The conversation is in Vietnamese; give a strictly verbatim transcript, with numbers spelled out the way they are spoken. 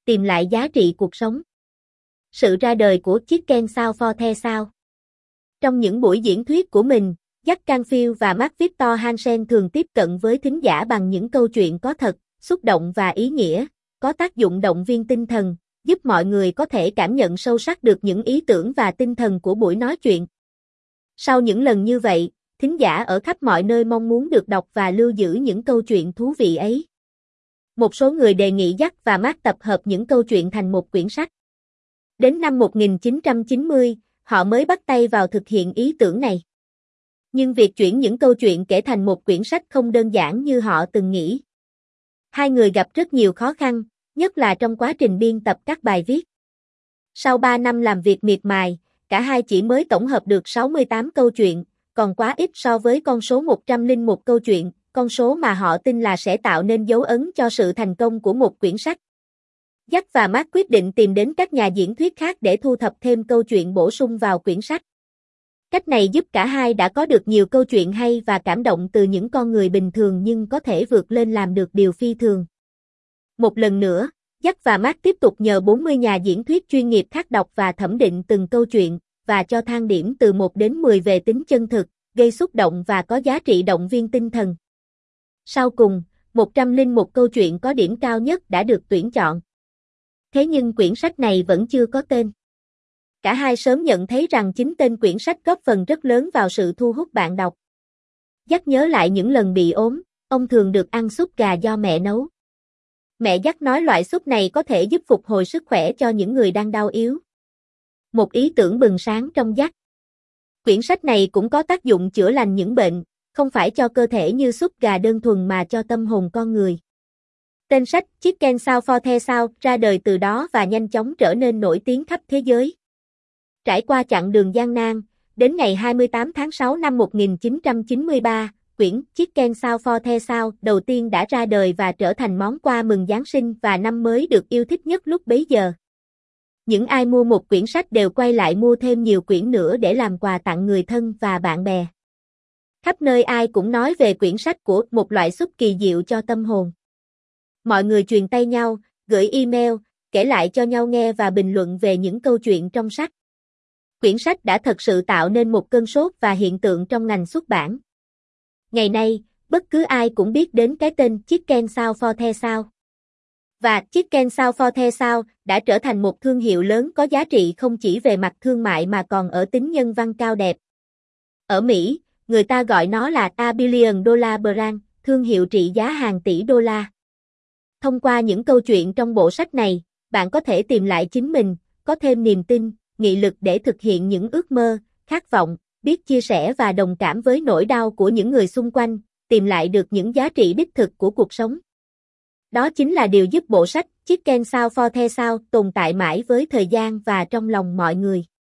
tìm lại giá trị cuộc sống. Sự ra đời của Chicken Soup for the Soul. Trong những buổi diễn thuyết của mình, Jack Canfield và Mark Victor Hansen thường tiếp cận với thính giả bằng những câu chuyện có thật, xúc động và ý nghĩa, có tác dụng động viên tinh thần, giúp mọi người có thể cảm nhận sâu sắc được những ý tưởng và tinh thần của buổi nói chuyện. Sau những lần như vậy, thính giả ở khắp mọi nơi mong muốn được đọc và lưu giữ những câu chuyện thú vị ấy. Một số người đề nghị Jack và Mark tập hợp những câu chuyện thành một quyển sách. Đến năm một nghìn chín trăm chín mươi, họ mới bắt tay vào thực hiện ý tưởng này. Nhưng việc chuyển những câu chuyện kể thành một quyển sách không đơn giản như họ từng nghĩ. Hai người gặp rất nhiều khó khăn, nhất là trong quá trình biên tập các bài viết. Sau ba năm làm việc miệt mài, cả hai chỉ mới tổng hợp được sáu mươi tám câu chuyện, còn quá ít so với con số một trăm lẻ một câu chuyện, con số mà họ tin là sẽ tạo nên dấu ấn cho sự thành công của một quyển sách. Jack và Mark quyết định tìm đến các nhà diễn thuyết khác để thu thập thêm câu chuyện bổ sung vào quyển sách. Cách này giúp cả hai đã có được nhiều câu chuyện hay và cảm động từ những con người bình thường nhưng có thể vượt lên làm được điều phi thường. Một lần nữa, Jack và Mark tiếp tục nhờ bốn mươi nhà diễn thuyết chuyên nghiệp khác đọc và thẩm định từng câu chuyện, và cho thang điểm từ một đến mười về tính chân thực, gây xúc động và có giá trị động viên tinh thần. Sau cùng, một trăm lẻ một câu chuyện có điểm cao nhất đã được tuyển chọn. Thế nhưng quyển sách này vẫn chưa có tên. Cả hai sớm nhận thấy rằng chính tên quyển sách góp phần rất lớn vào sự thu hút bạn đọc. Jack nhớ lại những lần bị ốm, ông thường được ăn súp gà do mẹ nấu. Mẹ Jack nói loại súp này có thể giúp phục hồi sức khỏe cho những người đang đau yếu. Một ý tưởng bừng sáng trong Jack. Quyển sách này cũng có tác dụng chữa lành những bệnh, không phải cho cơ thể như súp gà đơn thuần mà cho tâm hồn con người. Tên sách Chicken Soup for the Soul ra đời từ đó và nhanh chóng trở nên nổi tiếng khắp thế giới. Trải qua chặng đường gian nan, đến ngày hai mươi tám tháng sáu năm một nghìn chín trăm chín mươi ba, quyển Chicken Soup for the Soul đầu tiên đã ra đời và trở thành món quà mừng Giáng sinh và năm mới được yêu thích nhất lúc bấy giờ. Những ai mua một quyển sách đều quay lại mua thêm nhiều quyển nữa để làm quà tặng người thân và bạn bè. Khắp nơi ai cũng nói về quyển sách của một loại súp kỳ diệu cho tâm hồn. Mọi người truyền tay nhau, gửi email, kể lại cho nhau nghe và bình luận về những câu chuyện trong sách. Quyển sách đã thật sự tạo nên một cơn sốt và hiện tượng trong ngành xuất bản. Ngày nay, bất cứ ai cũng biết đến cái tên Chicken Soup for the Soul. Và Chicken Soup for the Soul đã trở thành một thương hiệu lớn có giá trị không chỉ về mặt thương mại mà còn ở tính nhân văn cao đẹp. Ở Mỹ, người ta gọi nó là A Billion Dollar Brand, thương hiệu trị giá hàng tỷ đô la. Thông qua những câu chuyện trong bộ sách này, bạn có thể tìm lại chính mình, có thêm niềm tin, nghị lực để thực hiện những ước mơ, khát vọng, biết chia sẻ và đồng cảm với nỗi đau của những người xung quanh, tìm lại được những giá trị đích thực của cuộc sống. Đó chính là điều giúp bộ sách Chicken Soup for the Soul tồn tại mãi với thời gian và trong lòng mọi người.